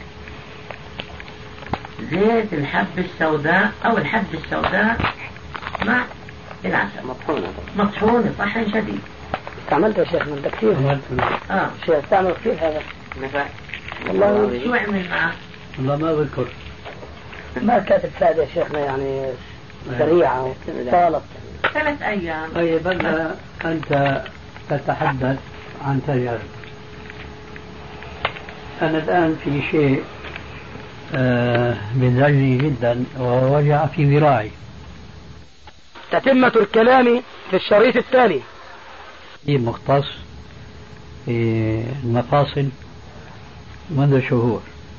زيت الحبة السوداء أو الحبة السوداء مع العسل مطحونة طحن شديد. استعملته يا شيخ من كثير. شيء استعمل كثير هذا نفع. والله شو عمل معه؟ والله ما بذكر. ما كانت فائدة يا شيخنا يعني سريعة طالت 3 أيام. طيب أنت تتحدث عن تجارب. أنا الآن في شيء بيزعجني جدا وهو وجع في ذراعي. تتمة الكلام في الشريط التالي. مختص في المفاصل منذ شهور،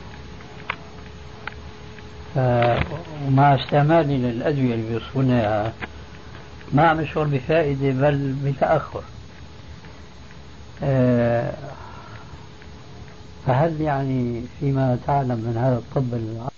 ومع استعمالي للأدوية اللي بيوصفونها ما عم أشعر بفائدة بل بتأخر. فهل يعني فيما تعلم من هذا الطب